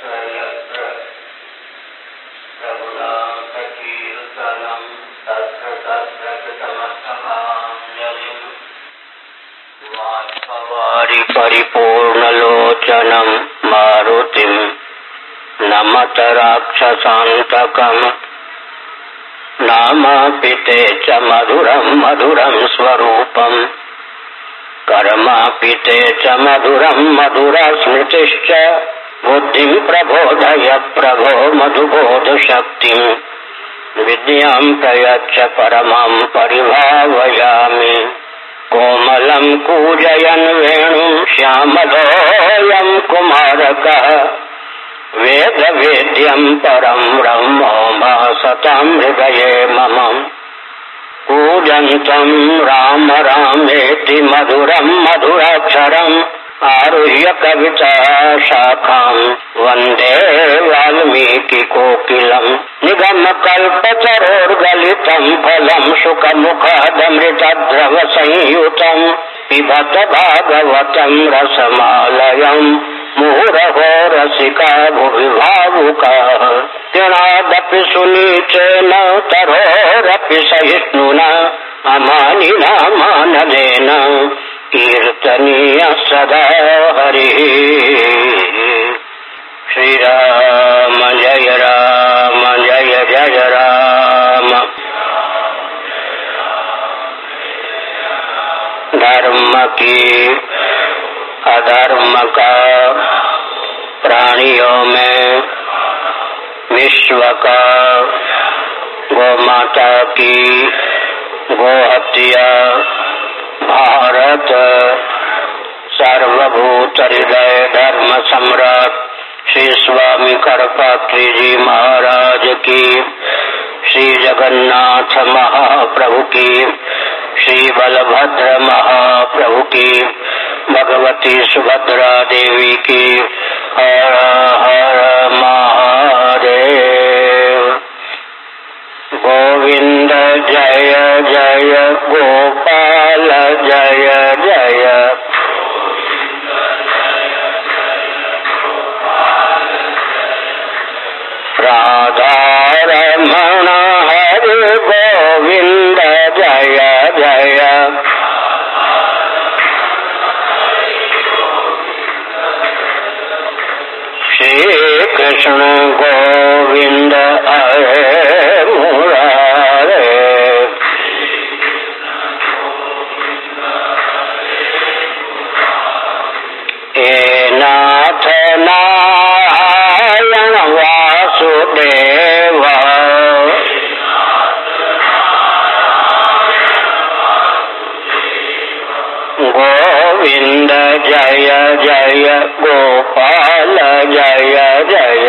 परिपूर्णलोचनं मारुतिं नमत राक्षसान्तकम् नामापिते च मधुरं मधुरं स्वरूपम् कर्मापिते च मधुरं मधुरस्मृतिश्च बुद्धिं प्रबोधय प्रभो मधुबोधशक्तिं विद्यां प्रयच्छ परमां परिभावयामि कोमलं कूजयन् वेणुं श्यामलोऽयं कुमारकः वेदवेद्यं परं ब्रह्म भासतां हृदये मम कूजन्तं राम रामेति मधुरं मधुराक्षरम् आरुह्य कविता शाखां वन्दे वाल्मीकिकोकिलम् निगमकल्पतरोर्गलितं फलं शुकमुखादमृतद्रवसंयुतं पिबत भागवतं रसमालयम् मुहुरहो रसिका भुवि भावुकाः तृणादपि सुनीचेन तरोरपि सहिष्णुना अमानिना मानदेन कीर्तनीय सदा हरिः। श्रीराम जय राम जय जय राम। धर्म की अधर्म का प्राणियों में विश्व का गोमाता की गोहत्या भारत सर्वभूत हृदय धर्म सम्राट श्री स्वामी करपात्री जी महाराज की, श्री जगन्नाथ महाप्रभु की, श्री बलभद्र महाप्रभु की, भगवती सुभद्रा देवी की। हर हर महादेव। गोविंद जय जय गोपाल जय जय। राधा रमण हरि गोविंद जय जय। श्री कृष्ण गोविंद हरे मुरारे। हे नाथ नारायण वासुदेव। गोविंद जय जय गोपाल जय जय।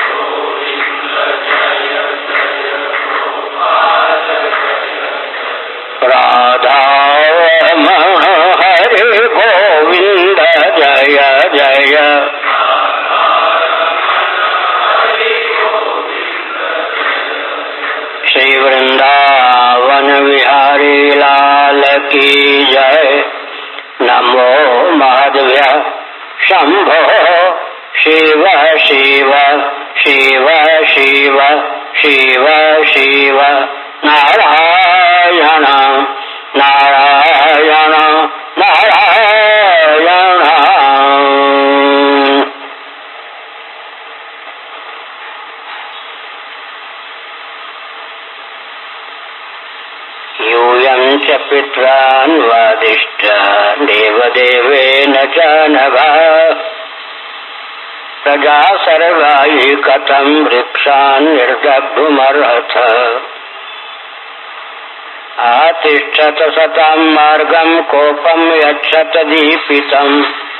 राधा रमण हरि गोविंद जय जय। श्री वृंदावन विहारी लाल की जय। नमो माधव्य शंभो शिव शिव शिव शिव शिव शिव नारायण नारायण नारायण। यूयं च पित्रान् वादिष्ट देवदेवेन च नभः प्रजा सर्वायि कथं वृक्षान् निर्दग्धुमर्हथ। आतिष्ठत सतां मार्गं कोपं यच्छत दीपितम्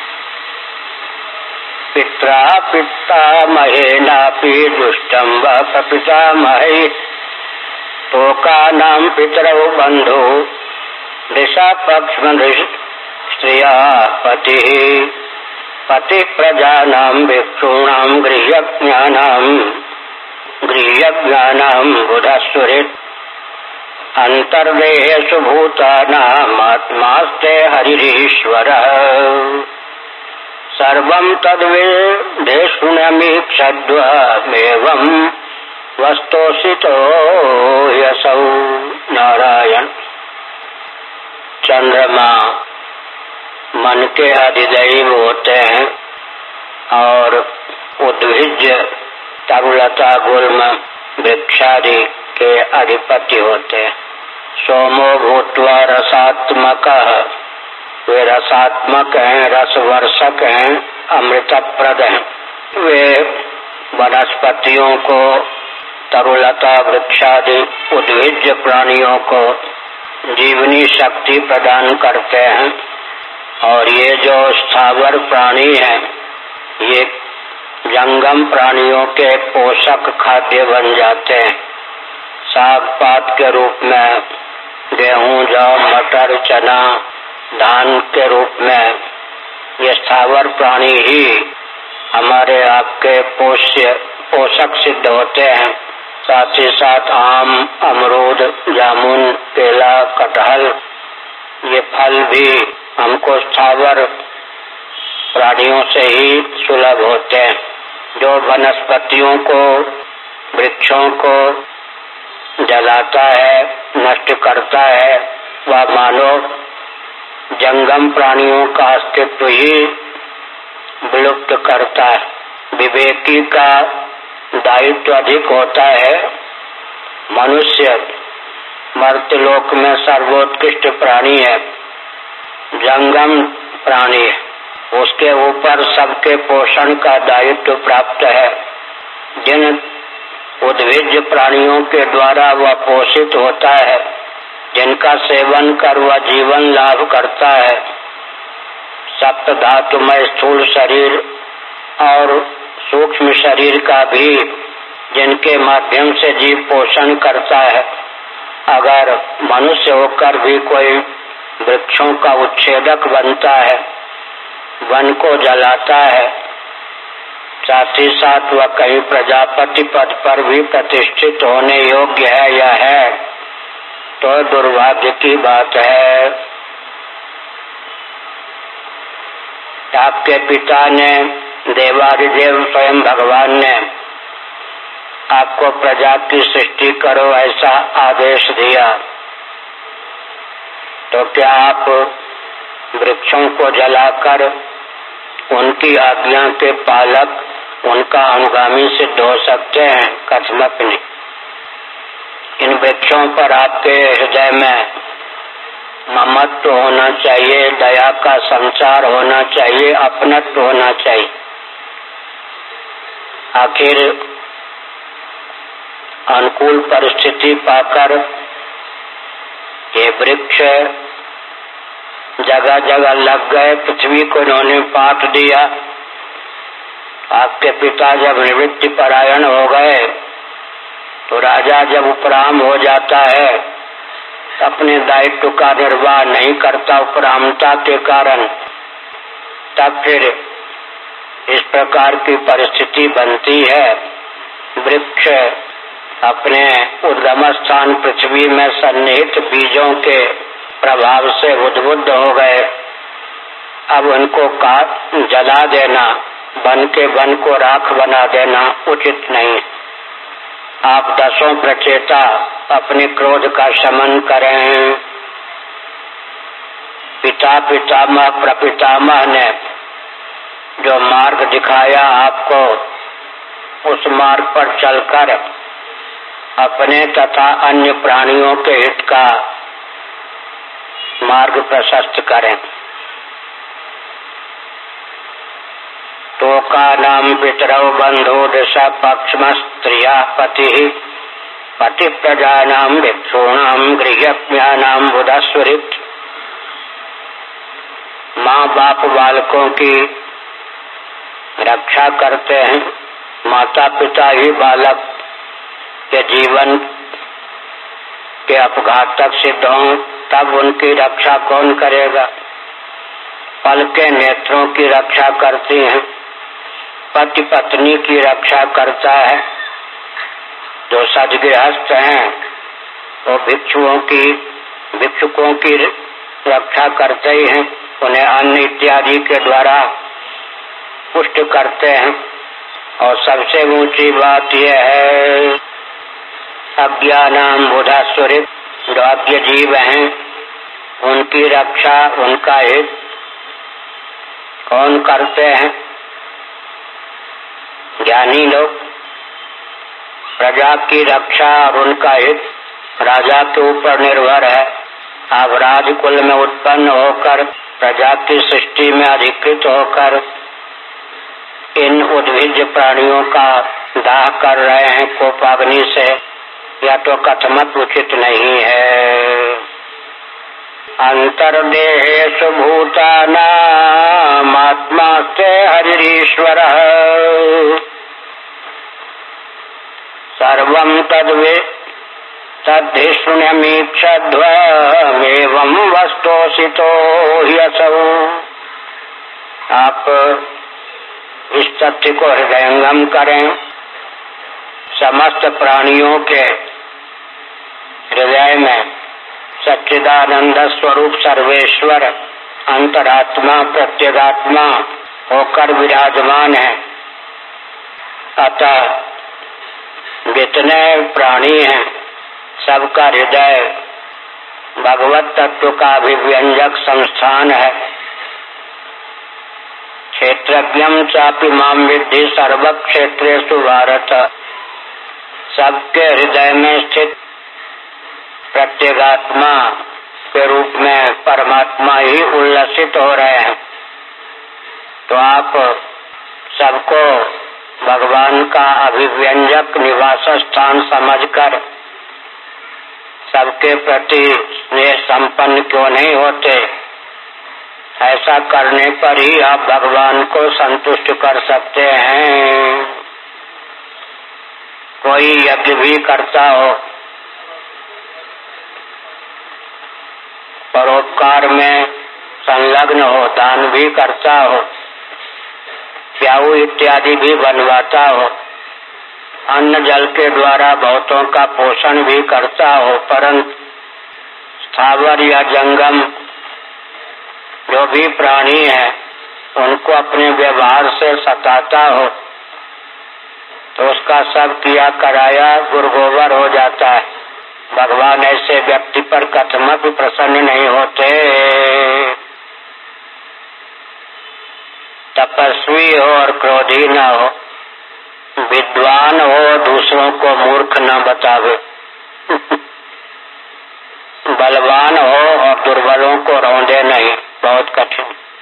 पित्रा पितामहेनापि दुष्टं वा प्रपितामहै। तोकानां पितरौ बन्धु दिशा पक्ष्मदृश स्त्रिया पतिः। पतिः प्रजानां भिक्षूणां गृह्यज्ञानां बुधस्सुहृत्। अन्तर्देहेषु भूतानामात्मास्ते हरिरीश्वरः। सर्वं तद्वेदेष्णुनं समीक्षद्वमेवं वस्तुसितो यसौ। नारायण। चंद्रमा मन के अधिदैव होते हैं और उद्भिज तरुलता गुल्म वृक्षादि के अधिपति होते हैं। सोमो भूत्वा रसात्मकः, वे रसात्मक हैं, रसवर्षक हैं, अमृतप्रद हैं। वे वनस्पतियों को, तरुलता वृक्षादि उद्भिज प्राणियों को जीवनी शक्ति प्रदान करते हैं। और ये जो स्थावर प्राणी हैं, ये जंगम प्राणियों के पोषक खाद्य बन जाते हैं। साग पात के रूप में गेहूं, जौ, मटर, चना, धान के रूप में ये स्थावर प्राणी ही हमारे आपके पोषक सिद्ध होते हैं। साथ ही साथ आम, अमरूद, जामुन, केला, कटहल, ये फल भी हमको स्थावर प्राणियों से ही सुलभ होते हैं। जो वनस्पतियों को, वृक्षों को जलाता है, नष्ट करता है, वह मानो जंगम प्राणियों का अस्तित्व ही विलुप्त करता है। विवेकी का दायित्व अधिक होता है। मनुष्य मर्त्यलोक में सर्वोत्कृष्ट प्राणी है, जंगम प्राणी है, उसके ऊपर सबके पोषण का दायित्व प्राप्त है। जिन उद्भिज प्राणियों के द्वारा वह पोषित होता है, जिनका सेवन कर वह जीवन लाभ करता है, सप्त धातुमय स्थूल शरीर और सूक्ष्म शरीर का भी जिनके माध्यम से जीव पोषण करता है, अगर मनुष्य होकर भी कोई वृक्षों का उच्छेदक बनता है, वन को जलाता है, साथ ही साथ वह कहीं प्रजापति पद पर भी प्रतिष्ठित होने योग्य है या है, तो दुर्भाग्य की बात है। आपके पिता ने, देवादिदेव स्वयं भगवान ने आपको प्रजा की सृष्टि करो ऐसा आदेश दिया, तो क्या आप वृक्षों को जलाकर उनकी आज्ञा के पालक, उनका अनुगामी सिद्ध हो सकते हैं? कथमत नहीं। इन वृक्षों पर आपके हृदय में ममत्व होना चाहिए, दया का संचार होना चाहिए, अपनत्व होना चाहिए। आखिर अनुकूल परिस्थिति पाकर ये वृक्ष जगह जगह लग गए, पृथ्वी को इन्होंने पाट दिया। आपके पिता जब निवृत्ति परायण हो गए तो राजा जब उपराम हो जाता है, अपने दायित्व का निर्वाह नहीं करता उपरामता के कारण, तब फिर इस प्रकार की परिस्थिति बनती है। वृक्ष अपने उद्गम स्थान पृथ्वी में सन्निहित बीजों के प्रभाव से उद्बुद्ध हो गए। अब उनको जला देना, वन के वन को राख बना देना उचित नहीं। आप दसों प्रचेता अपने क्रोध का शमन करें। पिता पितामह प्रपितामह ने जो मार्ग दिखाया आपको, उस मार्ग पर चलकर अपने तथा अन्य प्राणियों के हित का मार्ग प्रशस्त करें। तोकानां पितरौ बंधो दशा पक्षम स्त्रिया पति पति प्रजानां भिक्षूणां गृहज्ञानां बुधस्वरित। माँ बाप बालकों की रक्षा करते हैं, माता पिता ही बालक के जीवन के अपघातक सिद्ध हों, तब उनकी रक्षा कौन करेगा? पल के नेत्रों की रक्षा करती हैं, पति पत्नी की रक्षा करता है। जो सद्गृहस्थ हैं वो भिक्षुकों की रक्षा करते ही हैं, उन्हें अन्न इत्यादि के द्वारा पुष्ट करते हैं। और सबसे ऊंची बात यह है, अज्ञानाम बुधासुरी, जो अज्ञ जीव हैं उनकी रक्षा, उनका हित कौन करते हैं? ज्ञानी लोग। प्रजा की रक्षा और उनका हित राजा के ऊपर निर्भर है। अब राजकुल में उत्पन्न होकर प्रजा की सृष्टि में अधिकृत होकर इन उद्भिज प्राणियों का दाह कर रहे हैं कोपाग्नि से, यह तो कथमत उचित नहीं है। अंतर्देहेषु भूतानाम् आत्मास्ते हरिरीश्वरः सर्वं तद्धि शृण्यमीक्षध्वमेवं वस्तुसितो ह्यसौ। आप इस तथ्य को हृदयंगम करें, समस्त प्राणियों के हृदय में सच्चिदानंद स्वरूप सर्वेश्वर अंतरात्मा प्रत्यगात्मा होकर विराजमान है। अतः जितने प्राणी हैं सबका हृदय भगवत तत्व का अभिव्यंजक संस्थान है। क्षेत्रज्ञं चापि मां विद्धि सर्व क्षेत्रेषु भारत। सबके हृदय में स्थित प्रत्यगात्मा के रूप में परमात्मा ही उल्लसित हो रहे हैं। तो आप सबको भगवान का अभिव्यंजक निवास स्थान समझकर सबके प्रति स्नेह संपन्न क्यों नहीं होते? ऐसा करने पर ही आप भगवान को संतुष्ट कर सकते हैं। कोई यज्ञ भी करता हो, परोपकार में संलग्न हो, दान भी करता हो, प्याऊ इत्यादि भी बनवाता हो, अन्न जल के द्वारा बहुतों का पोषण भी करता हो, परंतु स्थावर या जंगम जो भी प्राणी है उनको अपने व्यवहार से सताता हो तो उसका सब किया कराया गुरगोबर हो जाता है। भगवान ऐसे व्यक्ति पर कथमत भी प्रसन्न नहीं होते। तपस्वी हो और क्रोधी न हो, विद्वान हो, दूसरों को मूर्ख न बतावे, बलवान हो और दुर्बलों को रौंदे नहीं, बहुत कठिन।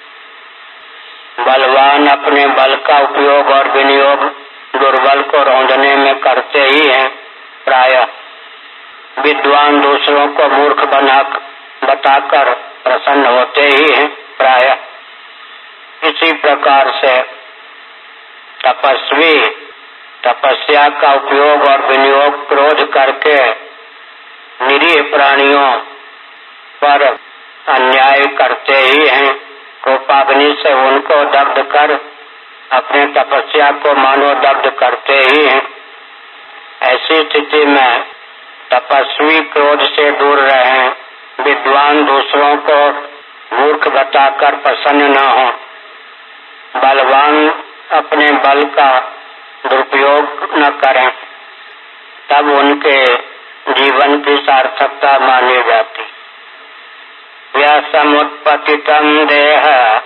बलवान अपने बल का उपयोग और विनियोग दुर्बल को रौंदने में करते ही हैं प्रायः। विद्वान दूसरों को मूर्ख बताकर प्रसन्न होते ही हैं प्रायः। इसी प्रकार से तपस्वी तपस्या का उपयोग और विनियोग क्रोध करके निरीह प्राणियों पर अन्याय करते ही हैं। कोपाग्नि से उनको दग्ध कर अपने तपस्या को मानो दग्ध करते ही हैं। ऐसी स्थिति में तपस्वी क्रोध से दूर रहें, विद्वान दूसरों को मूर्ख बताकर प्रसन्न न हो, बलवान अपने बल का दुरुपयोग न करें, तब उनके जीवन की सार्थकता मानी जाती। यह समुत्पतितं देह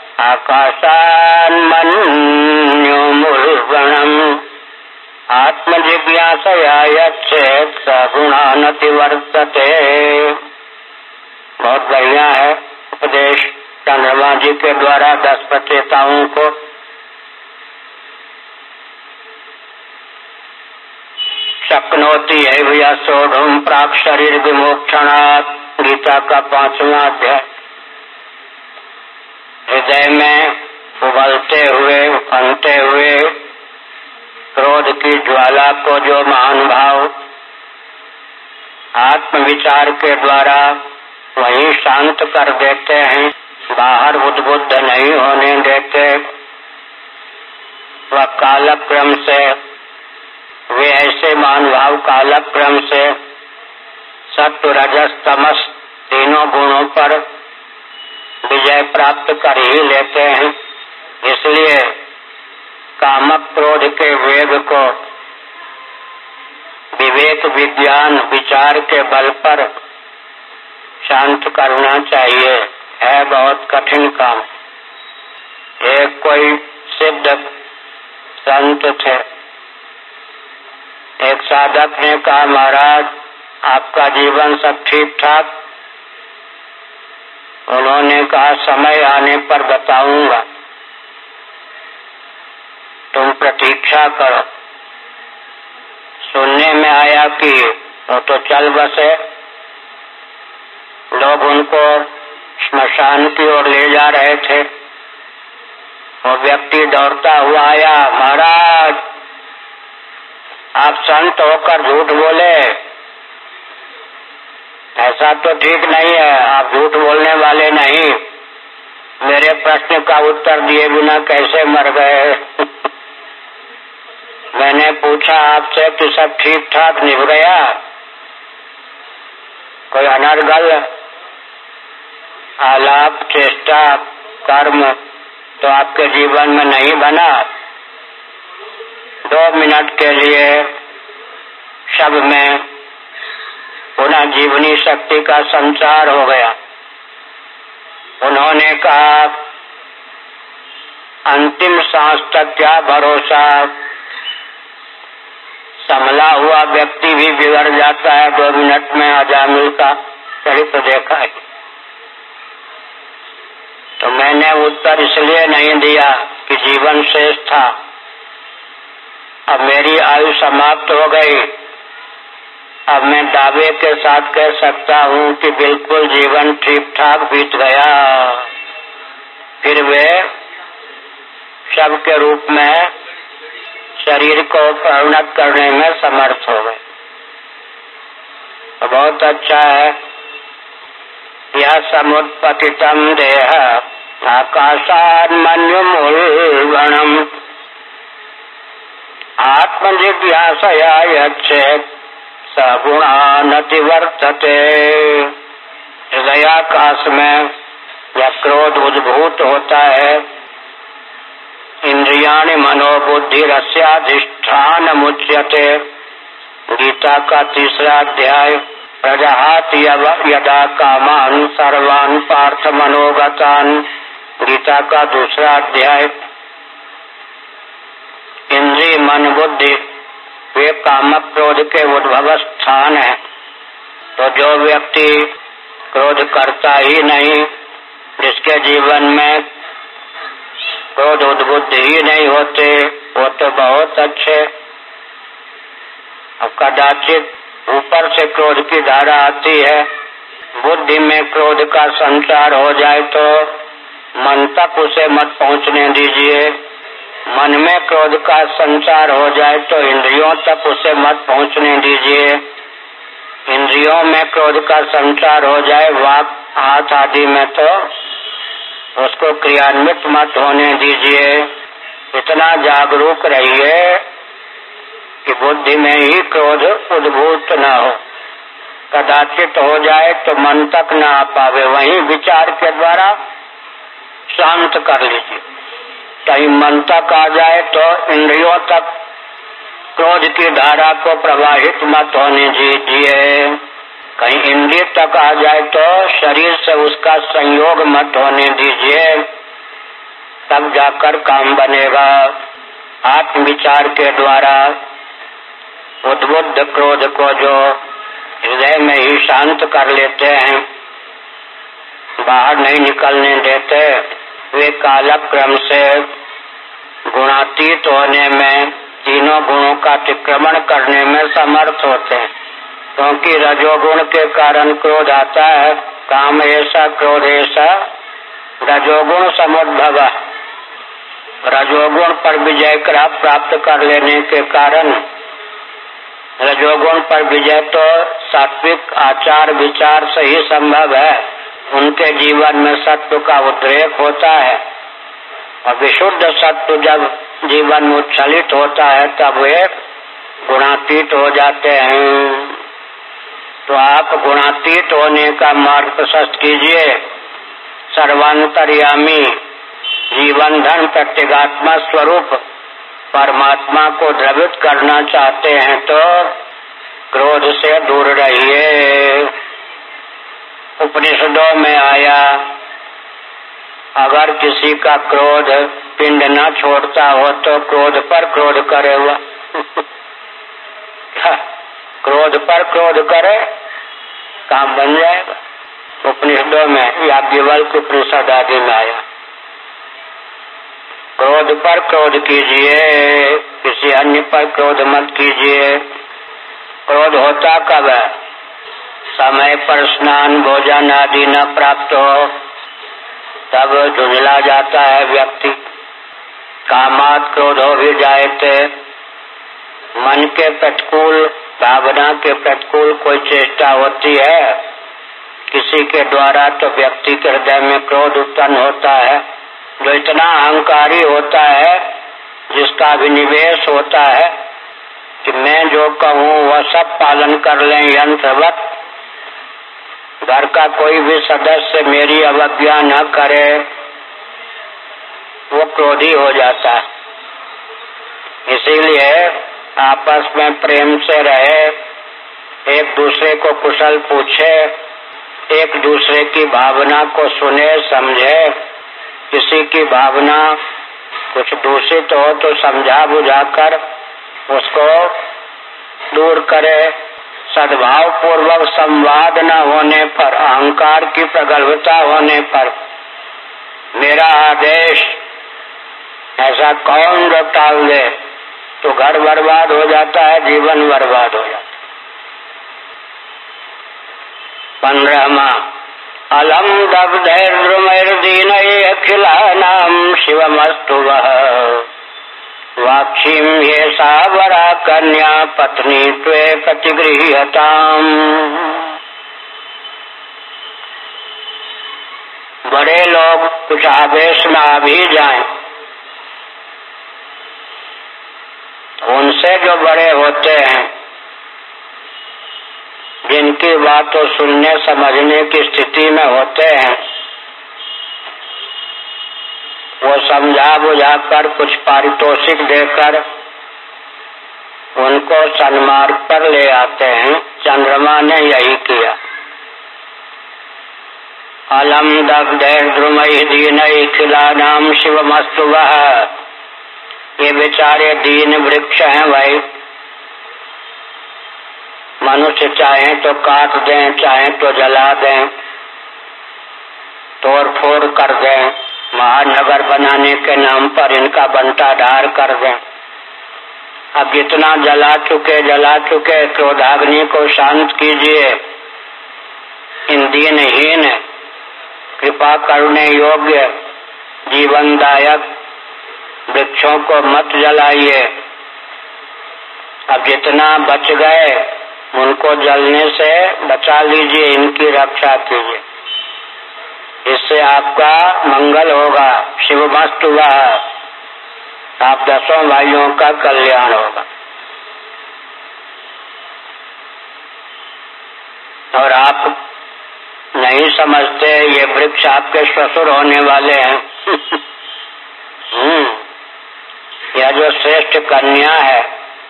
आकाशान्मन्युमुर्गणम् आत्मजिज्ञासया यच्छेत् स गुणानतिवर्तते। बहुत बढ़िया है उपदेश चंद्रमा जी के द्वारा 10 प्रचेताओं को। शक्नोति एव सोढ़ुम प्राक् शरीर विमोक्षणात्, गीता का 5वां अध्याय। हृदय में उबलते हुए उफनते हुए क्रोध की ज्वाला को जो महान भाव आत्मविचार के द्वारा वहीं शांत कर देते हैं, बाहर उद्बुद्ध नहीं होने देते, वह कालक्रम से वे ऐसे महान भाव कालक्रम से सत्व रजस तमस तीनों गुणों पर विजय प्राप्त कर ही लेते हैं। इसलिए कामक क्रोध के वेग को विवेक विज्ञान विचार के बल पर शांत करना चाहिए, है बहुत कठिन काम। एक कोई सिद्ध संत थे, एक साधक ने कहा, महाराज आपका जीवन सब ठीक ठाक? उन्होंने कहा, समय आने पर बताऊंगा, तुम प्रतीक्षा करो। सुनने में आया कि वो तो चल बसे, लोग उनको श्मशान की ओर ले जा रहे थे। वो व्यक्ति दौड़ता हुआ आया, महाराज आप संत होकर झूठ बोले, ऐसा तो ठीक नहीं है, आप झूठ बोलने वाले नहीं, मेरे प्रश्न का उत्तर दिए बिना कैसे मर गए? मैंने पूछा आपसे कि सब ठीक ठाक निभ गया, कोई अनर्गल आलाप चेष्टा कर्म तो आपके जीवन में नहीं बना? 2 मिनट के लिए शब में पुनः जीवनी शक्ति का संचार हो गया। उन्होंने कहा, अंतिम सांस तक क्या भरोसा, संभला हुआ व्यक्ति भी बिगड़ जाता है 2 मिनट में। अजामिल का चरित्र देखा है। तो मैंने उत्तर इसलिए नहीं दिया कि जीवन शेष था, अब मेरी आयु समाप्त हो गई, अब मैं दावे के साथ कह सकता हूँ कि बिल्कुल जीवन ठीक ठाक बीत गया। फिर वे शव के रूप में शरीर को परिणत करने में समर्थ हो गए। तो बहुत अच्छा है। यह समुत्पतितम देह आकाशात् मन्युमुल्बणम् आत्मजिज्ञासया यच्छेत् सगुणानतिवर्तते। हृदयाकाश में यह क्रोध उद्भूत होता है। इंद्रियाणि मनोबुद्धिरस्याधिष्ठानमुच्यते। गीता का 3रा अध्याय। प्रजहाति यदा कामान् सर्वान् पार्थ मनोगतान्। गीता का 2रा अध्याय। इंद्रिय मन बुद्धि वे कामक क्रोध के उद्भव स्थान है। तो जो व्यक्ति क्रोध करता ही नहीं, जिसके जीवन में क्रोध उद्बुद्ध ही नहीं होते, वो तो बहुत अच्छे। अब कदाचित ऊपर से क्रोध की धारा आती है, बुद्धि में क्रोध का संचार हो जाए तो मन तक उसे मत पहुंचने दीजिए। मन में क्रोध का संचार हो जाए तो इंद्रियों तक उसे मत पहुंचने दीजिए। इंद्रियों में क्रोध का संचार हो जाए वाक हाथ आदि में तो उसको क्रियान्वित मत होने दीजिए। इतना जागरूक रहिए कि बुद्धि में ही क्रोध उद्भूत न हो। कदाचित हो जाए तो मन तक न आ पावे, वहीं विचार के द्वारा शांत कर लीजिए। कहीं मन तक आ जाए तो इंद्रियों तक क्रोध की धारा को प्रवाहित मत होने दीजिए। कहीं इंद्रिय तक आ जाए तो शरीर से उसका संयोग मत होने दीजिए, तब जाकर काम बनेगा। आत्मविचार के द्वारा उद्बुद्ध क्रोध को जो हृदय में ही शांत कर लेते हैं, बाहर नहीं निकलने देते, वे कालक्रम से गुणातीत होने में, तीनों गुणों का अतिक्रमण करने में समर्थ होते हैं। क्योंकि रजोगुण के कारण क्रोध आता है। काम ऐसा क्रोध ऐसा रजोगुण समुद्भव। रजोगुण पर विजय प्राप्त कर लेने के कारण, रजोगुण पर विजय तो सात्विक आचार विचार से ही संभव है। उनके जीवन में सत्व का उद्रेक होता है और विशुद्ध सत्व जब जीवन में उच्छलित होता है तब वे गुणातीत हो जाते हैं। तो आप गुणातीत होने का मार्ग प्रशस्त कीजिए। सर्वांतर्यामी जीवन धन प्रत्यगात्मा स्वरूप परमात्मा को द्रवित करना चाहते हैं तो क्रोध से दूर रहिए। उपनिषदों में आया, अगर किसी का क्रोध पिंड न छोड़ता हो तो क्रोध पर क्रोध करे हुआ क्रोध पर क्रोध करे, काम बन जाएगा। उपनिषदों में याज्ञवल्क्य उपनिषद आदि में आया, क्रोध पर क्रोध कीजिए, किसी अन्य पर क्रोध मत कीजिए। क्रोध होता कब है? समय पर स्नान भोजन आदि न प्राप्त हो तब झुंझला जाता है व्यक्ति। कामात् क्रोधो भी जायते, मन के प्रतिकूल, भावना के प्रतिकूल कोई चेष्टा होती है किसी के द्वारा तो व्यक्ति के हृदय में क्रोध उत्पन्न होता है। जो इतना अहंकारी होता है, जिसका अभिनिवेश होता है कि मैं जो कहूँ वह सब पालन कर लें यंत्रवत, घर का कोई भी सदस्य मेरी अवज्ञा न करे, वो क्रोधी हो जाता है। इसीलिए आपस में प्रेम से रहे, एक दूसरे को कुशल पूछे, एक दूसरे की भावना को सुने समझे। किसी की भावना कुछ दूषित हो तो समझा बुझाकर उसको दूर करे। सद्भाव पूर्वक संवाद न होने पर, अहंकार की प्रगल्भता होने पर मेरा आदेश ऐसा कौन टाल दे, तो घर बर्बाद हो जाता है, जीवन बर्बाद हो जाता है। 15वां अलम दग्धैर्द्रुमैर्दीनैः अखिलानां शिवमस्तु वः वाक्षीं येषा वरा कन्या पत्नी त्वे प्रतिगृह्यताम्। बड़े लोग कुछ आवेश में आ भी जाएं, उनसे जो बड़े होते हैं, जिनकी बातों सुनने समझने की स्थिति में होते हैं, वो समझा बुझाकर कुछ पारितोषिक देकर उनको सन्मार्ग पर ले आते हैं। चंद्रमा ने यही किया। अलम दग्धैर्द्रुमैः दीनैः खिलानां शिवमस्तु वः। ये बेचारे दीन वृक्ष हैं भाई। मनुष्य चाहे तो काट दें, चाहे तो जला दें, तोड़ फोड़ कर दें, महानगर बनाने के नाम पर इनका बंटा ढार कर दें। अब जितना जला चुके क्रोधाग्नि को शांत कीजिए। इन दीनहीन कृपा करने योग्य जीवनदायक वृक्षों को मत जलाइए। अब जितना बच गए उनको जलने से बचा लीजिए, इनकी रक्षा कीजिए, इससे आपका मंगल होगा। शिवमस्तु वः, आप 10 भाइयों का कल्याण होगा। और आप नहीं समझते ये वृक्ष आपके ससुर होने वाले हैं। यह जो श्रेष्ठ कन्या है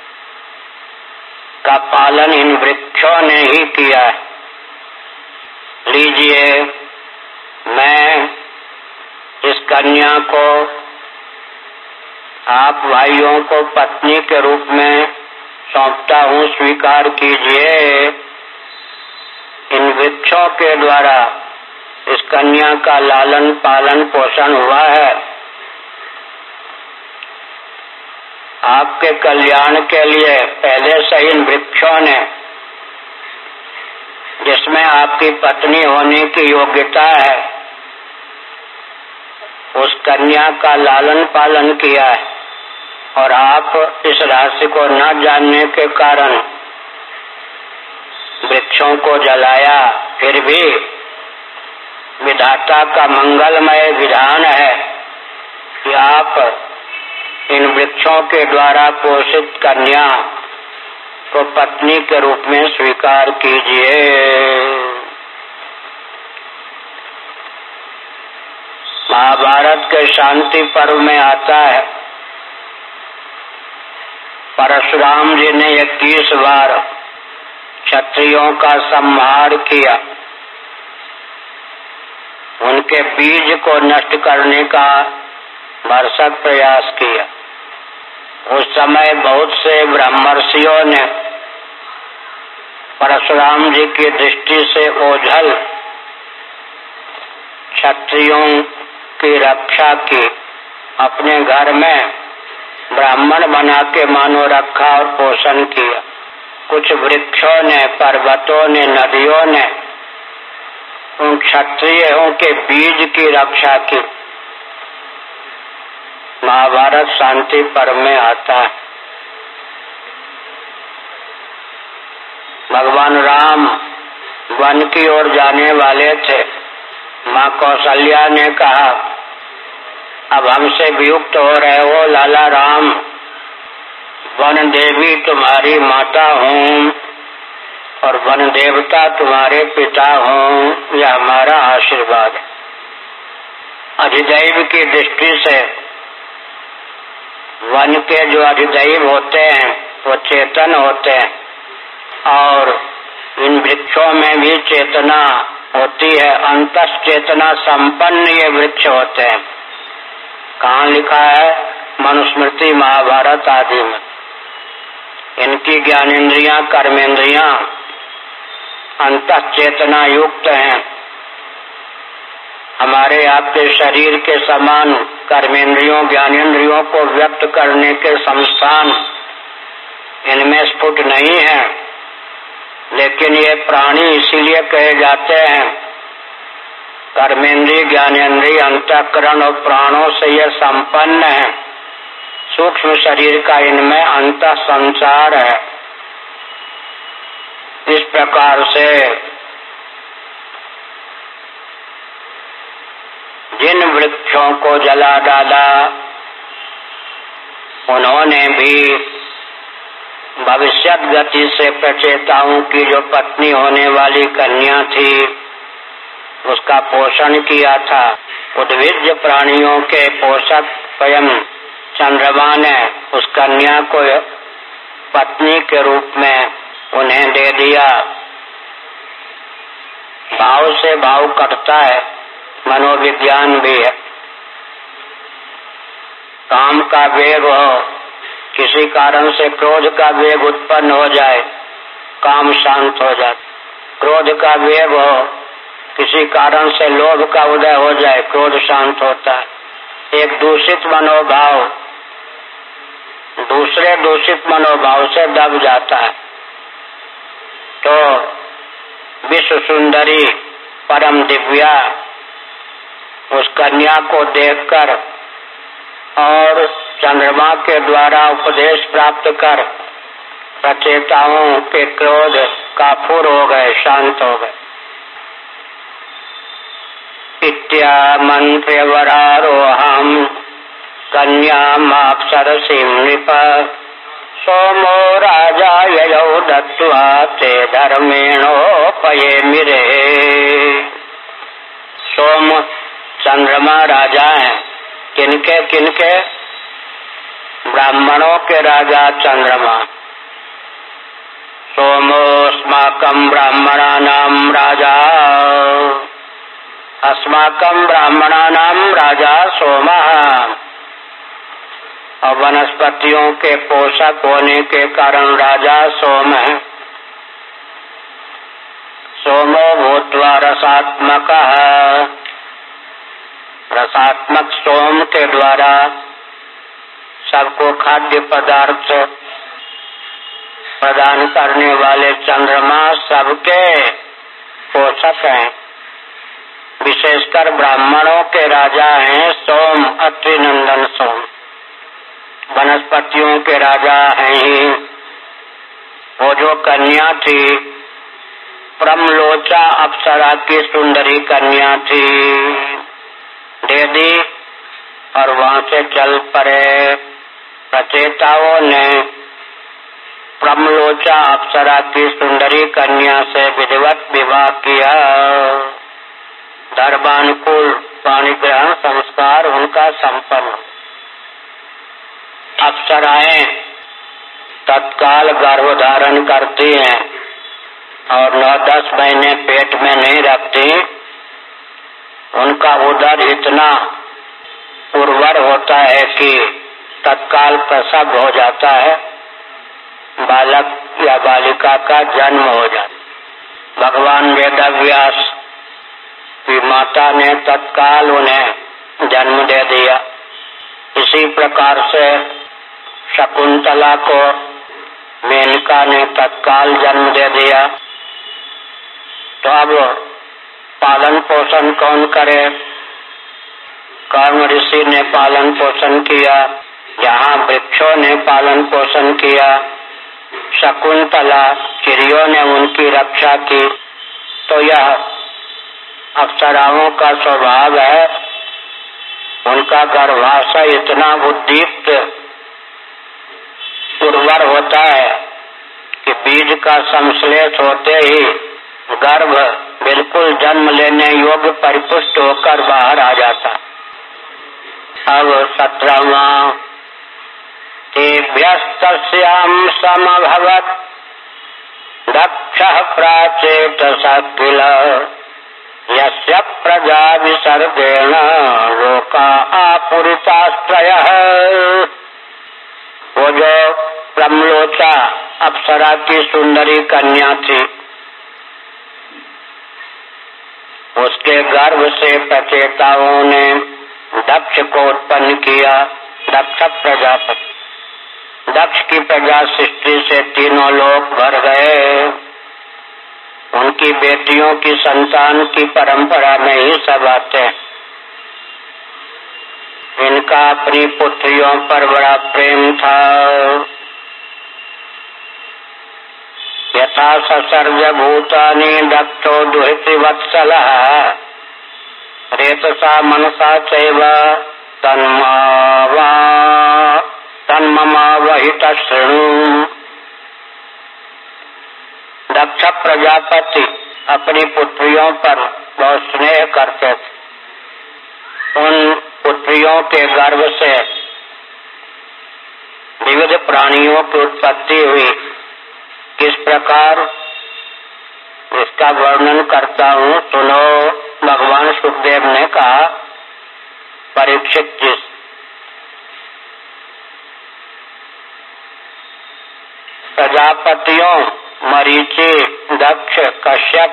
का पालन इन वृक्षों ने ही किया है। लीजिए, मैं इस कन्या को आप भाइयों को पत्नी के रूप में सौंपता हूँ, स्वीकार कीजिए। इन वृक्षों के द्वारा इस कन्या का लालन पालन पोषण हुआ है। आपके कल्याण के लिए पहले से इन वृक्षों ने, जिसमें आपकी पत्नी होने की योग्यता है, उस कन्या का लालन पालन किया है। और आप इस रहस्य को न जानने के कारण वृक्षों को जलाया। फिर भी विधाता का मंगलमय विधान है कि आप इन वृक्षों के द्वारा पोषित कन्या को पत्नी के रूप में स्वीकार कीजिए। महाभारत के शांति पर्व में आता है, परशुराम जी ने 21 बार क्षत्रियों का संहार किया, उनके बीज को नष्ट करने का भरसक प्रयास किया। उस समय बहुत से ब्रह्मर्षियों ने परशुराम जी की दृष्टि से ओझल क्षत्रियों की रक्षा की, अपने घर में ब्राह्मण बना के मानो रखा और पोषण किया। कुछ वृक्षों ने, पर्वतों ने, नदियों ने उन क्षत्रियों के बीज की रक्षा की। महाभारत शांति पर्व में आता है। भगवान राम वन की ओर जाने वाले थे। माँ कौशल्या ने कहा, अब हमसे वियुक्त हो रहे हो लाला राम, वन देवी तुम्हारी माता हूँ और वन देवता तुम्हारे पिता हूँ, यह हमारा आशीर्वाद है। अधिदैव की दृष्टि से वन के जो अधिदैव होते हैं वो चेतन होते हैं, और इन वृक्षों में भी चेतना होती है। अंतस चेतना संपन्न ये वृक्ष होते हैं। कहाँ लिखा है? मनुस्मृति, महाभारत आदि में। इनकी ज्ञानेन्द्रियां, कर्मेंद्रियां अंतस चेतना युक्त हैं। हमारे आपके शरीर के समान कर्मेंद्रियों, ज्ञानेन्द्रियों को व्यक्त करने के संस्थान इनमें स्फुट नहीं है, लेकिन ये प्राणी इसीलिए कहे जाते हैं कर्मेंद्रिय, ज्ञानेन्द्रिय, अंतःकरण और प्राणों से ये संपन्न है। सूक्ष्म शरीर का इनमें अंतः संचार है। इस प्रकार से जिन वृक्षों को जला डाला, उन्होंने भी भविष्यत गति से प्रचेताओं की जो पत्नी होने वाली कन्या थी उसका पोषण किया था। उद्भिज प्राणियों के पोषक स्वयं चंद्रमा ने उस कन्या को पत्नी के रूप में उन्हें दे दिया। भाव से भाव कटता है, मनोविज्ञान भी है। काम का वेग हो, किसी कारण से क्रोध का वेग उत्पन्न हो जाए, काम शांत हो जाए। क्रोध का वेग हो, किसी कारण से लोभ का उदय हो जाए, क्रोध शांत होता है। एक दूषित मनोभाव दूसरे दूषित मनोभाव से दब जाता है। तो विश्व सुंदरी परम दिव्या उस कन्या को देखकर और चंद्रमा के द्वारा उपदेश प्राप्त कर प्रचेताओं के क्रोध काफूर हो गए, शांत हो गए। इत्या मंत्र्यवरारोहम् कन्यामाप्सरसीं नृप सोमो राजा ययौ दत्त्वा ते धर्मेणोपयेमिरे। सोम चंद्रमा राजा हैं। किनके किनके? ब्राह्मणों के राजा चंद्रमा। सोमोऽस्माकं ब्राह्मणानां राजा, अस्माकं ब्राह्मणानां राजा सोमः। और वनस्पतियों के पोषक होने के कारण राजा सोम है। सोमो भूत्वा रसात्मकः, रसात्मक सोम के द्वारा सबको खाद्य पदार्थ प्रदान करने वाले चंद्रमा सबके पोषक हैं। विशेषकर ब्राह्मणों के राजा हैं सोम, अत्रिनंदन सोम। वनस्पतियों के राजा हैं ही। वो जो कन्या थी प्रमलोचा अप्सरा की सुंदरी कन्या थी, दे दी और वहां से चल पड़े। प्रचेताओं ने प्रमलोचा अप्सरा की सुंदरी कन्या से विधिवत विवाह किया। धर्मानुकूल पाणिग्रहण संस्कार उनका संपन्न। अप्सराएं तत्काल गर्भ धारण करती हैं और 9-10 महीने पेट में नहीं रखती, उनका उदर इतना उर्वर होता है कि तत्काल प्रसव हो जाता है, बालक या बालिका का जन्म हो जाता। भगवान वेदव्यास की माता ने तत्काल उन्हें जन्म दे दिया। इसी प्रकार से शकुंतला को मेनका ने तत्काल जन्म दे दिया। तो अब पालन पोषण कौन करे? कर्ण ऋषि ने पालन पोषण किया, यहाँ वृक्षों ने पालन पोषण किया, शकुंतला चिड़ियों ने उनकी रक्षा की। तो यह अप्सराओं का स्वभाव है। उनका गर्भाशय इतना उद्दीप्त उर्वर होता है कि बीज का संश्लेष होते ही गर्भ बिल्कुल जन्म लेने योग्य परिपुष्ट होकर बाहर आ जाता। अब 17वां, तेभ्यस्तस्यां समभवत् दक्षः प्राचेतसः किल यस्य प्रजा विसर्गेण लोका आपुरितास्त्रयः। वो जो ब्रह्मलोचा अप्सरा की सुंदरी कन्या थी, उसके गर्भ से प्रचेताओं ने दक्ष को उत्पन्न किया। दक्ष प्रजापति, दक्ष की प्रजा सृष्टि से तीनों लोक भर गए। उनकी बेटियों की संतान की परंपरा में ही सब आते। इनका अपनी पुत्रियों पर बड़ा प्रेम था। यथा ससर्ज भूतानि दक्षो दुहिति वत्सलः रेतसा मनसा चैव तन्ममावहित शृणु। दक्ष प्रजापति अपनी पुत्रियों पर बहुत स्नेह करते थे। उन पुत्रियों के गर्भ से विविध प्राणियों की उत्पत्ति हुई। किस प्रकार, इसका वर्णन करता हूँ, सुनो। भगवान सुखदेव ने कहा परीक्षित जी, प्रजापतियों मरीचि, दक्ष, कश्यप,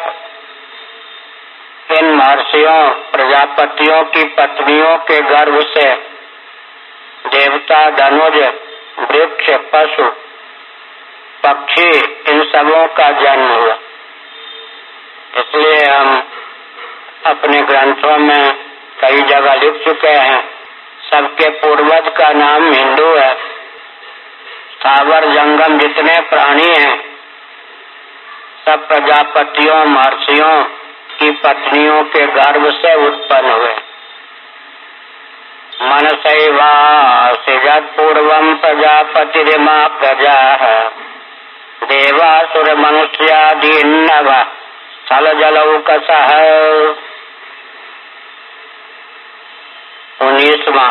इन महर्षियों प्रजापतियों की पत्नियों के गर्भ से देवता, धनुज, वृक्ष, पशु, पक्षी, इन सबों का जन्म हुआ। इसलिए हम अपने ग्रंथों में कई जगह लिख चुके हैं, सबके पूर्वज का नाम हिंदू है। स्थावर जंगम जितने प्राणी हैं सब प्रजापतियों महर्षियों की पत्नियों के गर्भ से उत्पन्न हुए। मनसैवासिजत् पूर्वं प्रजापतिरिमा प्रजाः देवासुर मनुष्यादीन्नव स्थल जलौकसः। 19वां,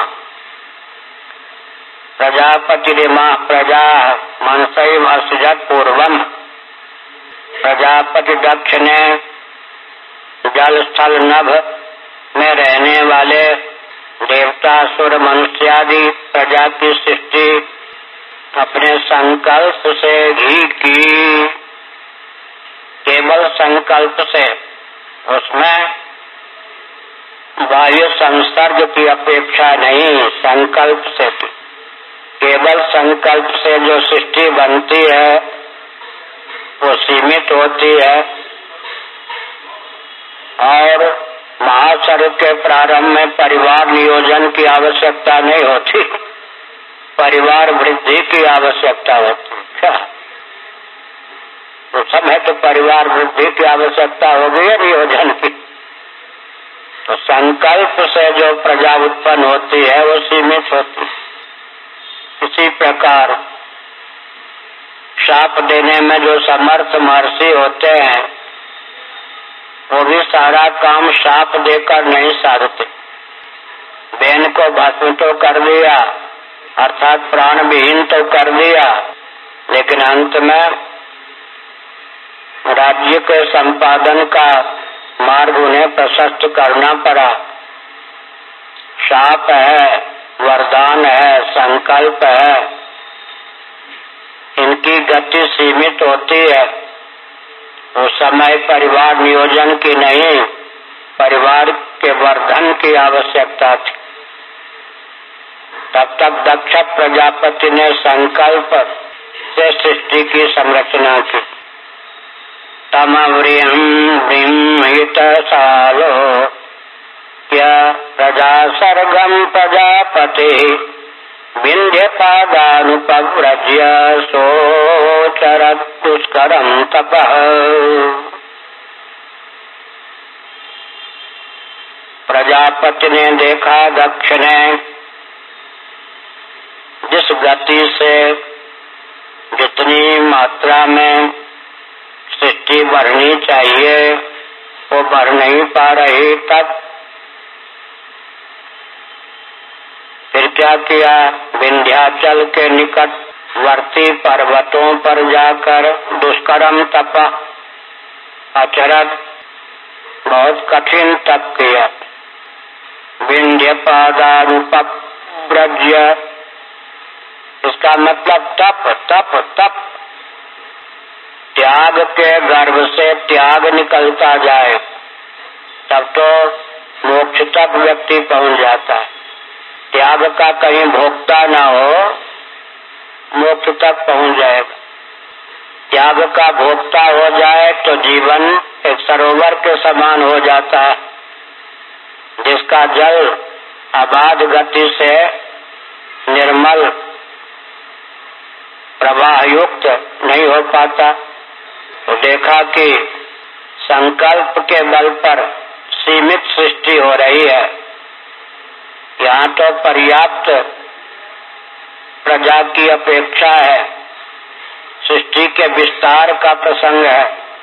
प्रजापतिरिमा प्रजा मनसैवासिजत् पूर्वम। प्रजापति दक्ष ने जल स्थल नभ में रहने वाले देवता असुर मनुष्यादि प्रजा की सृष्टि अपने संकल्प से ही की। केवल संकल्प से, उसमें बाह्य संसर्ग की अपेक्षा नहीं, संकल्प से। केवल संकल्प से जो सृष्टि बनती है वो सीमित होती है और महासर्ग के प्रारंभ में परिवार नियोजन की आवश्यकता नहीं होती, परिवार वृद्धि की आवश्यकता होती है। तो समय तो परिवार वृद्धि की आवश्यकता होगी है नियोजन की। तो संकल्प से जो प्रजा उत्पन्न होती है वो सीमित होती है। इसी प्रकार शाप देने में जो समर्थ महर्षि होते हैं वो भी सारा काम शाप देकर नहीं साधते। बेन को भस्म तो कर दिया, अर्थात प्राण विहीन तो कर दिया, लेकिन अंत में राज्य के संपादन का मार्ग उन्हें प्रशस्त करना पड़ा। शाप है, वरदान है, संकल्प है, इनकी गति सीमित होती है। उस समय परिवार नियोजन की नहीं, परिवार के वर्धन की आवश्यकता थी। तब तक दक्ष प्रजापति ने संकल्प से सृष्टि की संरचना की। तमव्रीहित सालो क्या प्रजा सर्गम प्रजापति विंध्य पादानुपव्रज्य सोचरत् दुष्करं तपः। प्रजापति ने देखा दक्ष ने जिस गति से जितनी मात्रा में सृष्टि बढ़नी चाहिए वो बढ़ नहीं पा रही। तब फिर क्या किया, विंध्याचल के निकटवर्ती पर्वतों पर जाकर दुष्करम तप, अचरत बहुत कठिन तप किया। विंध्य पादानुपव्रज्य, इसका मतलब तप तप तप, त्याग के गर्भ से त्याग निकलता जाए तब तो मोक्ष तक व्यक्ति पहुंच जाता है। त्याग का कहीं भोक्ता ना हो, मोक्ष तक पहुंच जाएगा। त्याग का भोक्ता हो जाए तो जीवन एक सरोवर के समान हो जाता है, जिसका जल अबाध गति से निर्मल प्रवाह युक्त नहीं हो पाता। तो देखा कि संकल्प के बल पर सीमित सृष्टि हो रही है। यहाँ तो पर्याप्त प्रजा की अपेक्षा है, सृष्टि के विस्तार का प्रसंग है,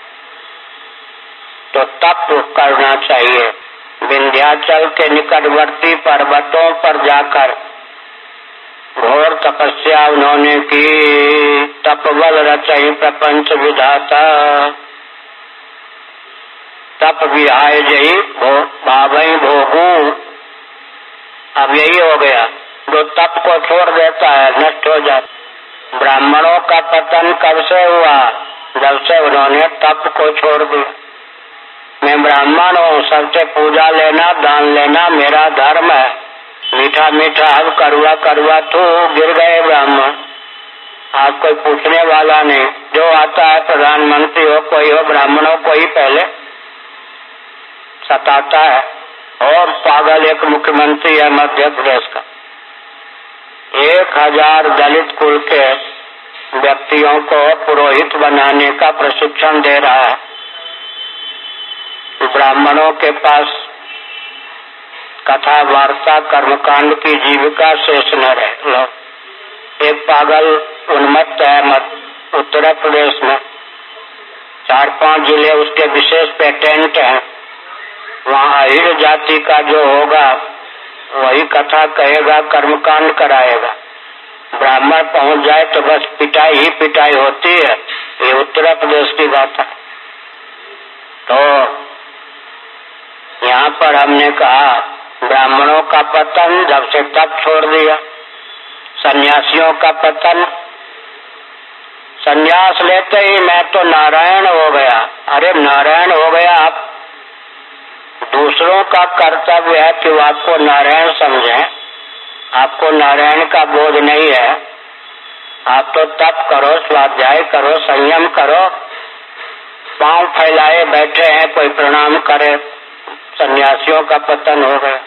तो तप करना चाहिए। विंध्याचल के निकटवर्ती पर्वतों पर जाकर घोर तपस्या उन्होंने की। तपबल रचहि प्रपंच विधाता, तप विहाय जही भावई भोगू। अब यही हो गया, जो तप को छोड़ देता है नष्ट हो जाता। ब्राह्मणों का पतन कब से हुआ, जब से उन्होंने तप को छोड़ दिया। मैं ब्राह्मण हूँ, सबसे पूजा लेना दान लेना मेरा धर्म है। मीठा मीठा अब कड़वा कड़वा तो गिर गए ब्राह्मण। आज कोई पूछने वाला नहीं, जो आता है प्रधानमंत्री हो कोई हो, ब्राह्मणों को ही पहले सताता है। और पागल एक मुख्यमंत्री है मध्य प्रदेश का, 1000 दलित कुल के व्यक्तियों को पुरोहित बनाने का प्रशिक्षण दे रहा है। ब्राह्मणों के पास कथा वार्ता कर्मकांड की जीविका शेष न रहे। एक पागल उन्मत्त है उत्तर प्रदेश में, 4-5 जिले उसके विशेष पेटेंट हैं। वहाँ अहिर जाति का जो होगा वही कथा कहेगा, कर्मकांड कराएगा। ब्राह्मण पहुंच जाए तो बस पिटाई ही पिटाई होती है। ये उत्तर प्रदेश की बात है। तो यहाँ पर हमने कहा ब्राह्मणों का पतन जब से तप छोड़ दिया। सन्यासियों का पतन, सन्यास लेते ही मैं तो नारायण हो गया। अरे नारायण हो गया, आप दूसरों का कर्तव्य है कि वो आपको नारायण समझें। आपको नारायण का बोध नहीं है। आप तो तप करो, स्वाध्याय करो, संयम करो। पांव फैलाए बैठे हैं, कोई प्रणाम करे। सन्यासियों का पतन हो गया।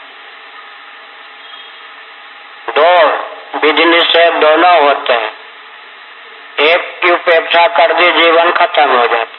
2 विधि निषेध दोनों होते हैं। एक की उपेक्षा कर दी, जीवन खत्म हो जाता।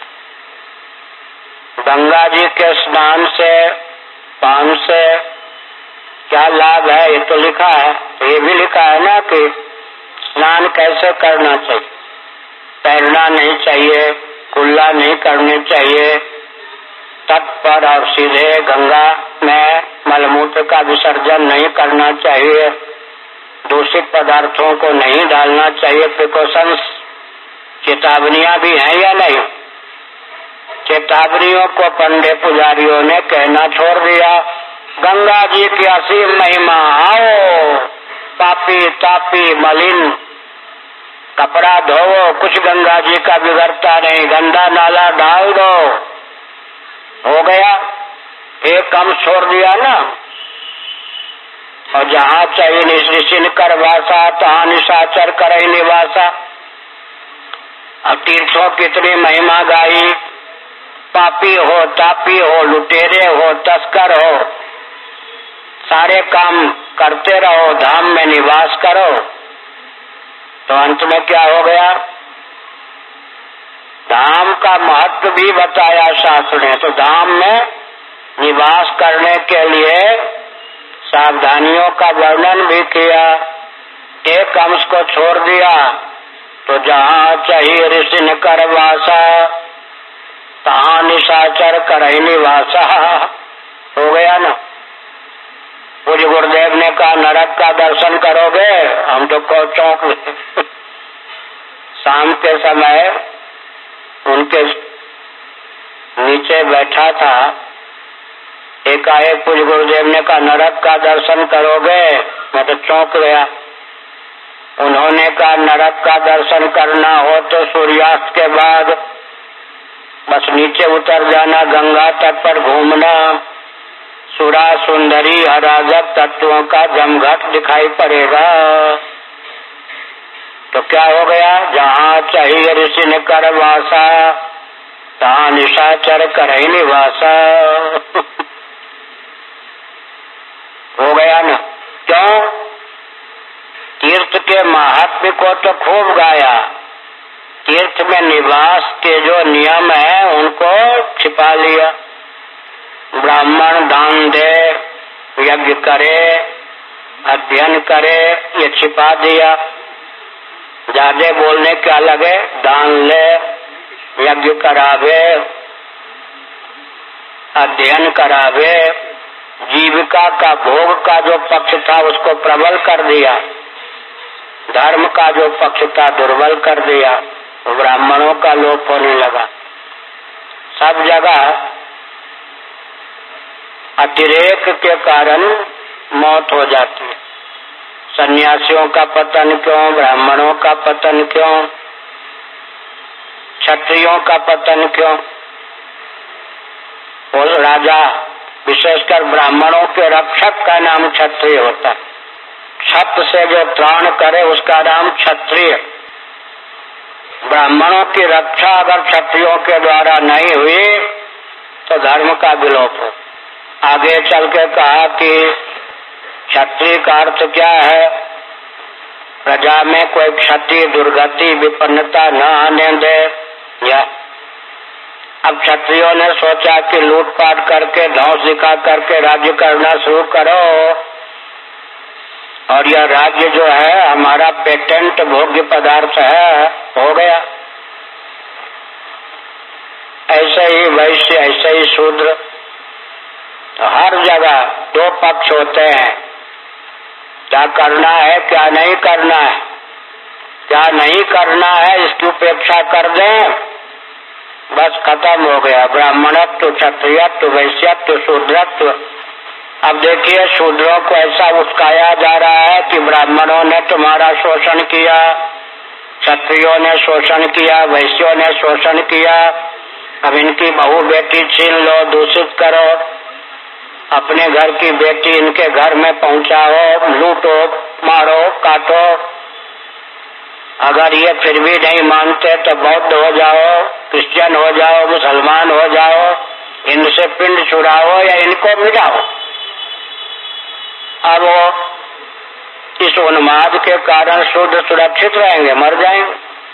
गंगा जी के स्नान से, पान से क्या लाभ है, ये तो लिखा है। ये भी लिखा है ना कि स्नान कैसे करना चाहिए। तैरना नहीं चाहिए, कुल्ला नहीं करनी चाहिए, तट पर और सीधे गंगा में मलमूत्र का विसर्जन नहीं करना चाहिए, दूषित पदार्थों को नहीं डालना चाहिए। प्रिकॉशंस चेतावनियां भी हैं या नहीं? चेतावनियों को पंडे पुजारियों ने कहना छोड़ दिया। गंगा जी की असीम महिमा, आओ पापी तापी मलिन कपड़ा धोवो, कुछ गंगा जी का बिगड़ता नहीं, गंदा नाला डाल दो, हो गया। एक कम छोड़ दिया ना। और जहाँ चाहिए निश्चिन कर वासा, तहाँ निशाचर करे निवासा। अब तीर्थों कितनी महिमा गाई, पापी हो तापी हो लुटेरे हो तस्कर हो, सारे काम करते रहो, धाम में निवास करो। तो अंत में क्या हो गया? धाम का महत्व भी बताया शास्त्र ने। तो धाम में निवास करने के लिए सावधानियों का वर्णन भी किया। एक अंश को छोड़ दिया तो जहाँ चाहिए ऋषि न कर वासा, तहाँ निशाचर करहि निवासा, हो गया ना। पूज्य गुरुदेव ने कहा नरक का दर्शन करोगे? हम तो चौंक गए। शाम के समय उनके नीचे बैठा था, एकाएक पूज्य गुरुदेव ने कहा नरक का दर्शन करोगे? मैं तो चौंक गया। उन्होंने कहा नरक का दर्शन करना हो तो सूर्यास्त के बाद बस नीचे उतर जाना, गंगा तट पर घूमना, सुरा सुंदरी अराजक तत्वों का जमघट दिखाई पड़ेगा। तो क्या हो गया? जहाँ चाहिए ऋषि ने कर वासा, तहाँ निशाचर करहि निवासा। हो गया ना। क्यों? तीर्थ के महात्म्य को तो खूब गाया, तीर्थ में निवास के जो नियम है उनको छिपा लिया। ब्राह्मण दान दे, यज्ञ करे, अध्ययन करे, ये छिपा दिया। ज्यादा बोलने क्या लगे? दान ले, यज्ञ करावे, अध्ययन करावे, जीविका का भोग का जो पक्ष था उसको प्रबल कर दिया, धर्म का जो पक्ष था दुर्बल कर दिया, ब्राह्मणों का लोप होने लगा। सब जगह अतिरेक के कारण मौत हो जाती है। सन्यासियों का पतन क्यों? ब्राह्मणों का पतन क्यों? क्षत्रियों का पतन क्यों? और राजा, विशेषकर ब्राह्मणों के रक्षक का नाम क्षत्रिय होता है। छत्र से जो त्राण करे उसका नाम क्षत्रिय। ब्राह्मणों की रक्षा अगर क्षत्रियों के द्वारा नहीं हुई तो धर्म का विलोप हो। आगे चल के कहा कि क्षत्रिय का अर्थ क्या है? प्रजा में कोई क्षति दुर्गति विपन्नता न आने दे। या अब क्षत्रियों ने सोचा कि लूटपाट करके धौंस दिखा करके राज्य करना शुरू करो, और यह राज्य जो है हमारा पेटेंट भोग्य पदार्थ है, हो गया। ऐसे ही वैश्य, ऐसे ही शूद्र, तो हर जगह दो पक्ष होते हैं। क्या करना है, क्या नहीं करना है। क्या नहीं करना है इसकी उपेक्षा कर दें, बस खत्म हो गया। ब्राह्मणत्व, क्षत्रियत्व, वैश्यत्व, शूद्रत्व। अब देखिए शूद्रों को ऐसा उस्काया जा रहा है कि ब्राह्मणों ने तुम्हारा शोषण किया, क्षत्रियों ने शोषण किया, वैश्यों ने शोषण किया, अब इनकी बहू बेटी छीन लो, दूषित करो, अपने घर की बेटी इनके घर में पहुंचाओ, लूटो, मारो, काटो। अगर ये फिर भी नहीं मानते तो बौद्ध हो जाओ, क्रिश्चियन हो जाओ, मुसलमान हो जाओ, इनसे पिंड छुड़ाओ या इनको मिटाओ। अब वो इस उन्माद के कारण शुद्ध सुरक्षित रहेंगे, मर जाएंगे।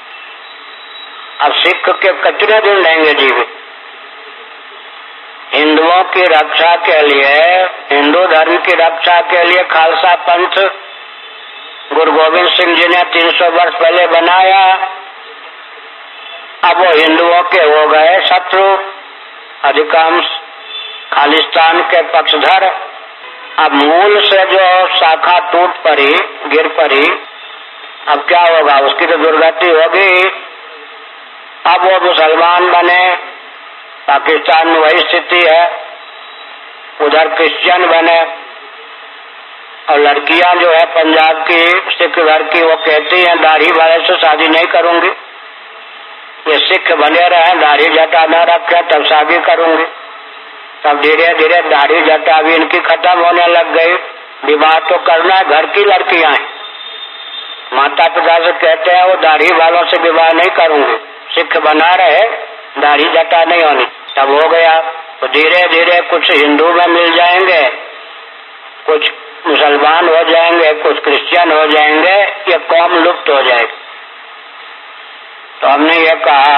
अब सिख के कितने दिन रहेंगे जीवित? हिंदुओं की रक्षा के लिए, हिंदू धर्म की रक्षा के लिए खालसा पंथ गुरु गोविंद सिंह जी ने 300 वर्ष पहले बनाया। अब वो हिंदुओं के हो गए शत्रु, अधिकांश खालिस्तान के पक्षधर। अब मूल से जो शाखा टूट पड़ी, गिर पड़ी, अब क्या होगा? उसकी तो दुर्गति होगी। अब वो मुसलमान बने, पाकिस्तान में वही स्थिति है, उधर क्रिश्चियन बने। और लड़कियां जो है पंजाब की सिख घर की, वो कहती हैं दाढ़ी वाले से शादी नहीं करूंगी, ये सिख बने रहे, दाढ़ी जटा न रखे तब शादी करूंगी। तब धीरे धीरे दाढ़ी जटा भी इनकी खत्म होने लग गई। विवाह तो करना है, घर की लड़कियां हैं, माता पिता से कहते हैं वो दाढ़ी वालों से विवाह नहीं करूंगी, सिख बना रहे, दाढ़ी जटा नहीं होनी। तब हो गया तो धीरे धीरे कुछ हिंदू में मिल जाएंगे, कुछ मुसलमान हो जाएंगे, कुछ क्रिश्चियन हो जाएंगे, ये कौम लुप्त हो जाएगी। तो हमने ये कहा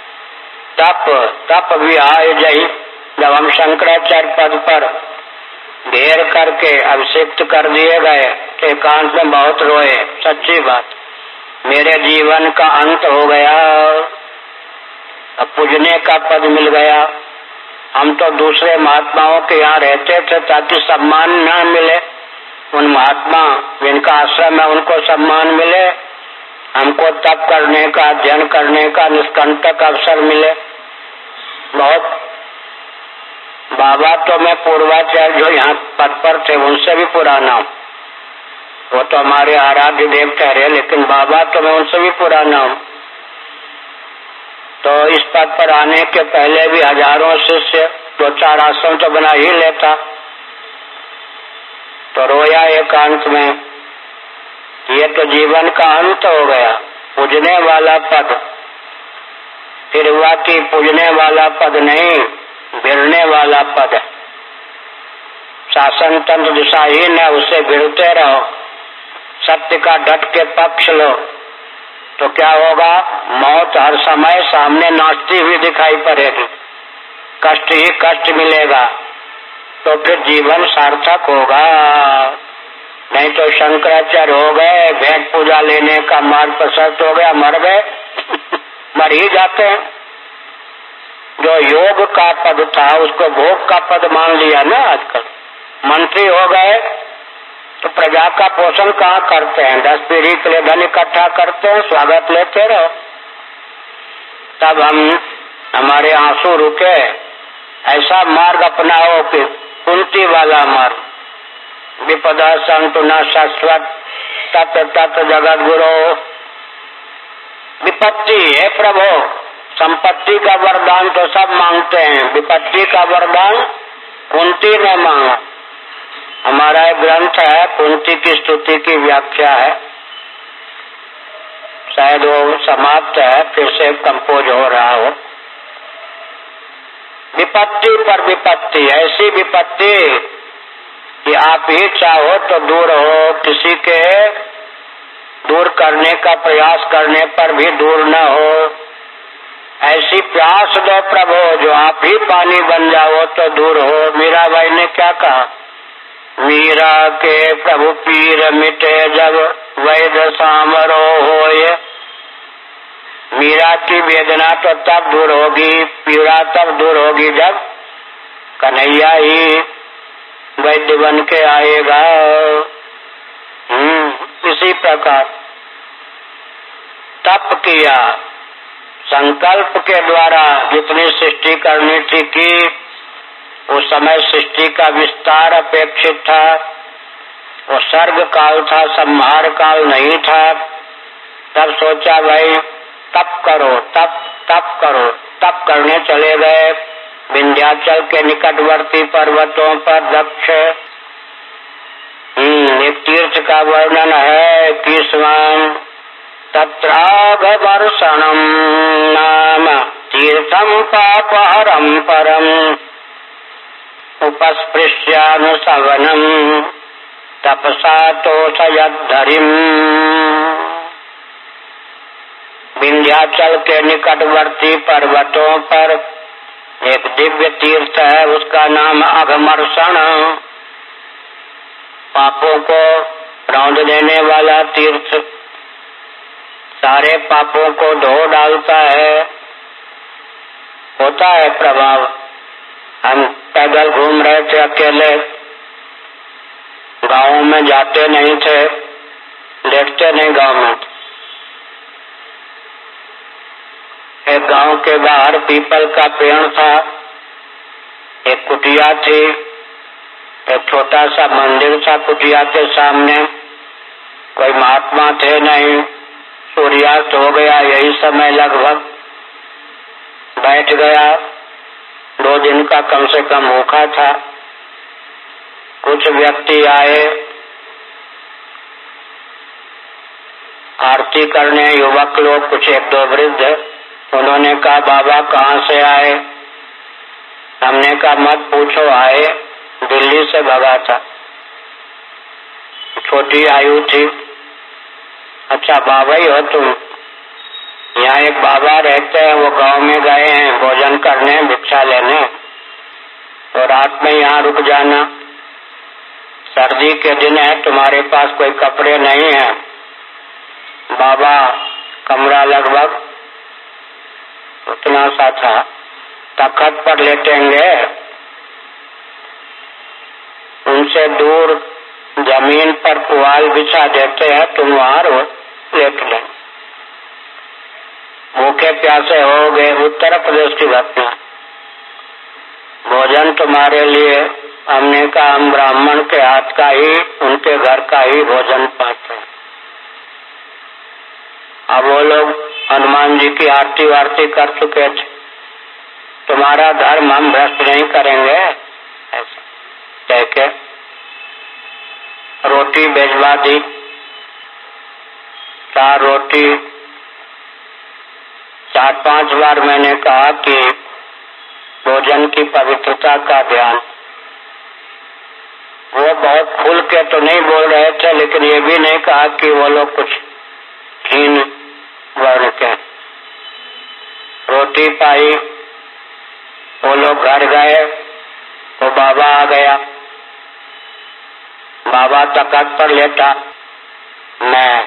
तप भी आए जही, जब हम शंकराचार्य पद पर घेर करके अभिषिक्त कर दिए गए तो एकांत में बहुत रोए। सच्ची बात, मेरे जीवन का अंत हो गया, अब पूजने का पद मिल गया। हम तो दूसरे महात्माओं के यहाँ रहते थे ताकि सम्मान न मिले, उन महात्मा जिनका आश्रम है उनको सम्मान मिले, हमको तप करने का, अध्ययन करने का निष्कंटक अवसर मिले। बहुत बाबा तो मैं पूर्वाचार्य जो यहाँ पद पर थे उनसे भी पुराना हूँ, वो तो हमारे आराध्य देव ठहरे, लेकिन बाबा तो मैं उनसे भी पुराना हूँ। तो इस पद पर आने के पहले भी हजारों शिष्य 2-4 आश्रम तो बना ही लेता। तो रोया एकांत में, ये तो जीवन का अंत हो गया। पूजने वाला पद फिर हुआ कि पूजने वाला पद नहीं, भिड़ने वाला पद है। शासन तंत्र दिशाहीन है, उससे भिड़ते रहो, सत्य का डट के पक्ष लो, तो क्या होगा? मौत हर समय सामने नाचती हुई दिखाई पड़ेगी, कष्ट ही कष्ट मिलेगा, तो फिर जीवन सार्थक होगा। नहीं तो शंकराचार्य हो गए, भेंट पूजा लेने का मार्ग प्रशस्त हो गया, मर गए मर ही जाते हैं। जो योग का पद था उसको भोग का पद मान लिया ना आजकल। मंत्री हो गए तो प्रजा का पोषण कहाँ करते हैं? 10 पीढ़ी के लिए धन इकट्ठा करते हैं, स्वागत लेते रहो। तब हमारे आंसू रुके, ऐसा मार्ग अपनाओ कि कुंती वाला मार्ग, विपदा संतु न शाश्वत तत् तत् जगत गुरु। विपत्ति है प्रभु, संपत्ति का वरदान तो सब मांगते हैं, विपत्ति का वरदान कुंती ने मांगा। हमारा एक ग्रंथ है, कुंती की स्तुति की व्याख्या है, शायद वो समाप्त है, फिर से कंपोज हो रहा हो। विपत्ति पर विपत्ति, ऐसी विपत्ति कि आप ही चाहो तो दूर हो, किसी के दूर करने का प्रयास करने पर भी दूर न हो। ऐसी प्यास दो प्रभु जो आप ही पानी बन जाओ तो दूर हो। मीराबाई ने क्या कहा? मीरा के प्रभु पीर मिटे जब वैद्य सामरो होए। मीरा की वेदना तो तब दूर होगी, पीड़ा तब दूर होगी जब कन्हैया ही वैद्य बन के आएगा। इसी प्रकार तप किया, संकल्प के द्वारा जितनी सृष्टि करनी थी की। उस समय सृष्टि का विस्तार अपेक्षित था, वो सर्ग काल था, संहार काल नहीं था। तब सोचा भाई तप करो, तप करो, तप करने चले गए विंध्याचल के निकटवर्ती पर्वतों पर। दक्ष एक तीर्थ का वर्णन है 21वां, तत्राघवर्षणं नाम तीर्थं पापहरं परम् उपस्पृश्यानुसवनम् तपसा तोषयद्धरिम्। विंध्याचल के निकटवर्ती पर्वतों पर एक दिव्य तीर्थ है, उसका नाम अघमर्षण, पापों को रौंद देने वाला तीर्थ, सारे पापों को धो डालता है, होता है प्रभाव। हम पैदल घूम रहे थे अकेले, गाँव में जाते नहीं थे, लेटते नहीं गाँव में। एक गांव के बाहर पीपल का पेड़ था, एक कुटिया थी, एक छोटा सा मंदिर था कुटिया के सामने। कोई महात्मा थे नहीं, सूर्यास्त हो गया, यही समय लगभग। बैठ गया, 2 दिन का कम से कम भूखा था। कुछ व्यक्ति आए आरती करने, युवक लोग, कुछ 1-2 वृद्ध। उन्होंने कहा बाबा कहाँ से आए? हमने कहा मत पूछो, आए दिल्ली से भगा था, छोटी आयु थी। अच्छा बाबा ही हो तुम? यहाँ एक बाबा रहते हैं, वो गांव में गए हैं भोजन करने, भिक्षा लेने, तो रात में यहाँ रुक जाना, सर्दी के दिन है, तुम्हारे पास कोई कपड़े नहीं है। बाबा कमरा लगभग उतना सा था, तख्त पर लेटेंगे, उनसे दूर जमीन पर पुआल बिछा देते हैं, तुम वहां लेट लें। भूखे प्यासे हो गए, उत्तर प्रदेश की घटना। भोजन तुम्हारे लिए, हमने कहा हम ब्राह्मण के हाथ का ही, उनके घर का ही भोजन पाते हैं। अब वो लोग हनुमान जी की आरती वारती कर चुके थे, तुम्हारा धर्म हम भ्रष्ट नहीं करेंगे, ऐसा कह के रोटी भेजवा दी। 4 रोटी, 4-5 बार मैंने कहा कि भोजन की पवित्रता का ध्यान। वो बहुत खुल के तो नहीं बोल रहे थे, लेकिन ये भी नहीं कहा कि वो लोग कुछ हीन वर्ण के। रोटी पाई, वो लोग घर गए, तो बाबा आ गया। बाबा तख्त पर लेटा, मैं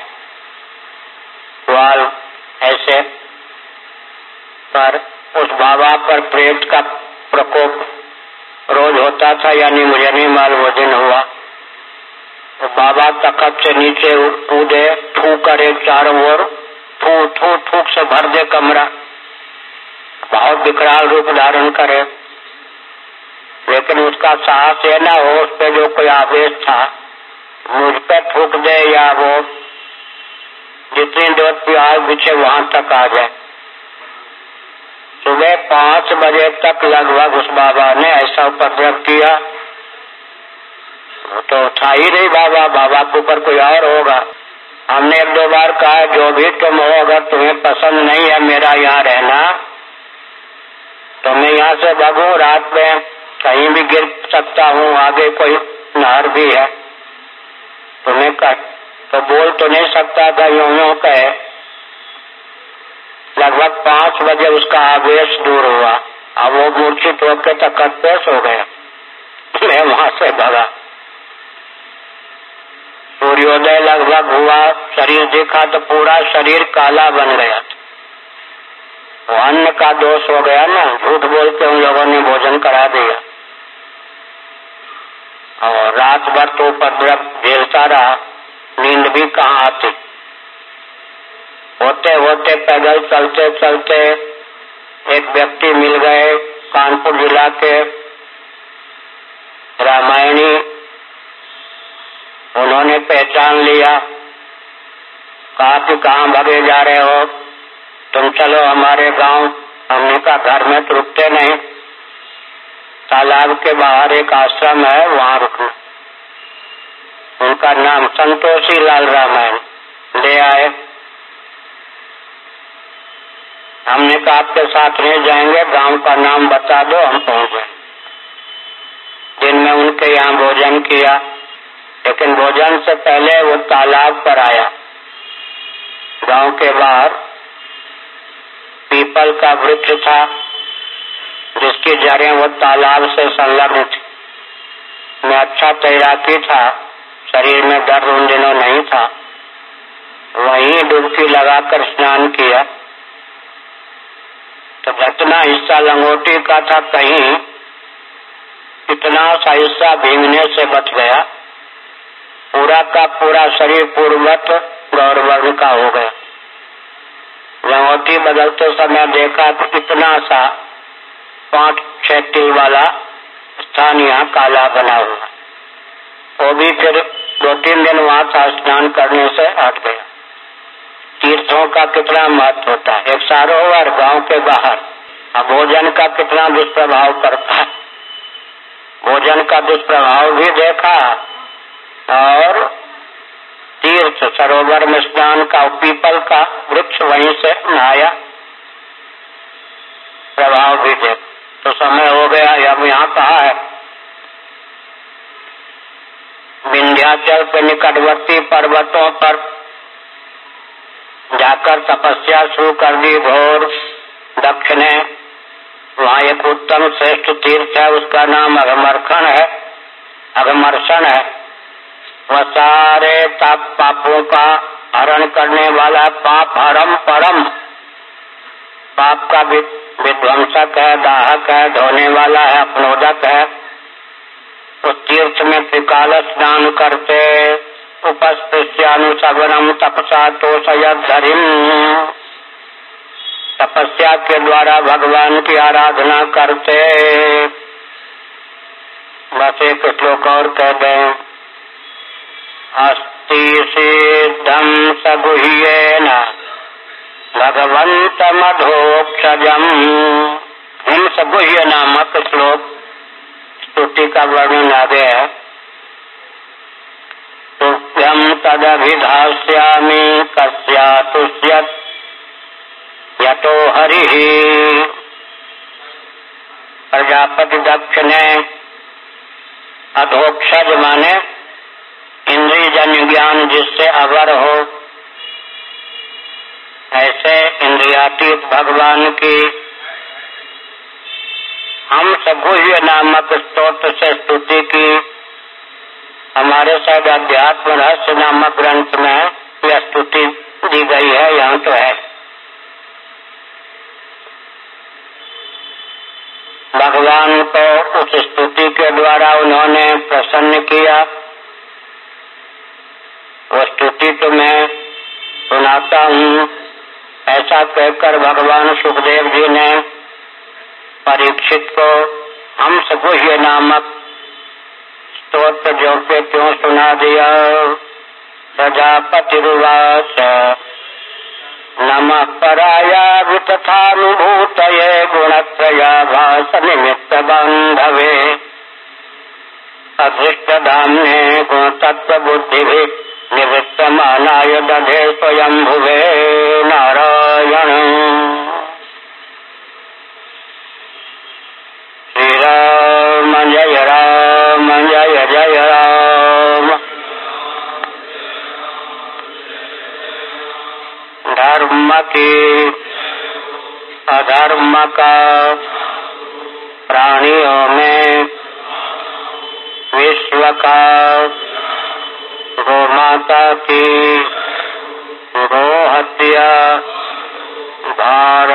वाल ऐसे, पर उस बाबा पर प्रेत का प्रकोप रोज होता था, यानी मुझे नहीं मालूम वो दिन हुआ। तो बाबा तख्त से नीचे कूदे, थूक करे चारों ओर, थूक से भर दे कमरा, बहुत विकराल रूप धारण करे। लेकिन उसका साहस ये ना हो, उस पे जो कोई आवेश था, मुझ पे थूक दे या वो जितनी दूर की आग बिछे वहां तक आ जाए। सुबह 5 बजे तक लगभग उस बाबा ने ऐसा उपद्रव किया, तो था ही नहीं बाबा, बाबा के ऊपर कोई और होगा। हमने 1-2 बार कहा जो भी तुम हो, अगर तुम्हें पसंद नहीं है मेरा यहाँ रहना, तो मैं यहाँ से भागूं, रात में कहीं भी गिर सकता हूँ, आगे कोई नहर भी है, तुम्हें तो बोल तो नहीं सकता था, यूं कहे। लगभग 5 बजे उसका आवेश दूर हुआ, अब वो मूर्छित होकर तख्त पेश हो गया। मैं वहां से भागा। सूर्योदय लगभग हुआ, शरीर देखा तो पूरा शरीर काला बन गया। तो अन्न का दोष हो गया ना, झूठ बोल के उन लोगों ने भोजन करा दिया। और रात भर तो उपद्रव झेलता रहा, नींद भी कहाँ आती। होते होते पैदल चलते चलते एक व्यक्ति मिल गए, कानपुर जिला के रामायणी। उन्होंने पहचान लिया, कहा कि कहाँ भागे जा रहे हो, तुम चलो हमारे गांव। हमने कहा घर में तो रुकते नहीं, तालाब के बाहर एक आश्रम है, वहां रुकना। उनका नाम संतोषी लाल रामायण, ले आए। हमने कहा आपके साथ नहीं जाएंगे, गांव का नाम बता दो, हम पहुंच गए। दिन में उनके यहाँ भोजन किया, लेकिन भोजन से पहले वो तालाब पर आया। गांव के बाहर पीपल का वृक्ष था, जिसकी जड़ें वो तालाब से संलग्न थी। मैं अच्छा तैराकी था, शरीर में दर्द उन दिनों नहीं था। वहीं डुबकी लगाकर स्नान किया, तो जितना हिस्सा लंगोटी का था, कहीं इतना सा हिस्सा भीगने से बच गया। पूरा का पूरा शरीर पूर्ववत गौरवर्ण का हो गया। लंगोटी बदलते समय देखा तो इतना सा 5-6 तिल वाला स्थान यहाँ काला बना हुआ। वो भी फिर 2-3 दिन वहां का स्नान करने से हट गया। तीर्थों का कितना महत्व होता है। एक सरोवर गांव के बाहर, अब भोजन का कितना दुष्प्रभाव पड़ता है। भोजन का दुष्प्रभाव भी देखा और तीर्थ सरोवर में स्नान का, पीपल का वृक्ष वहीं से नहाया, प्रभाव भी देख। तो समय हो गया। अब यहाँ कहा है विंध्याचल के निकटवर्ती पर्वतों पर जाकर तपस्या शुरू कर दी घोर दक्षिणे। वहाँ एक उत्तम श्रेष्ठ तीर्थ है, उसका नाम अघमर्षण है। वह सारे पापों का हरण करने वाला, पाप हरम परम, पाप का विध्वंसक है, दाहक है, धोने वाला है, अपनोदक है। उस तीर्थ में त्रिकाल स्नान करते उपस्पृश्यानुसवनम तपसा तोषयद्धरिम, तपस्या के द्वारा भगवान की आराधना करते। बस एक श्लोक और कह दें, अस्ति सिद्धम सगुह्येन भगवन्तमधोक्षजम्। हिम सगुह्य नामक श्लोक स्तुति का वर्णन आगे है। तुभ्यं तदभिधास्यामि कस्यातुष्यत् यतो हरिः। प्रजापति दक्ष ने अधोक्षज माने इंद्रिय जन्य ज्ञान जिससे अवर हो, ऐसे इंद्रियातीत भगवान की हम सगुह्य नामक स्तोत्र से स्तुति की। हमारे शायद अध्यात्म रहस्य नामक ग्रंथ में यह स्तुति दी गई है, यहाँ तो है। भगवान को उस स्तुति के द्वारा उन्होंने प्रसन्न किया। वो स्तुति तो मैं सुनाता हूँ। ऐसा कहकर भगवान सुखदेव जी ने परीक्षित को हम सगुह्य नामक स्तोत्र जो के त्यों सुना दिया। प्रजापतिरुवाच नमः पराया वितथानुभूतये गुणत्रयाभास निमित्त बांधवे अधृष्टधाम्ने गुणतत्व बुद्धिभिः निवृत्तमानाय दधे स्वयंभुवे नारायण। श्री राम जय जय राम। धर्म की अधर्म का प्राणियों में, विश्व का, गौ माता की गो हत्या, भारत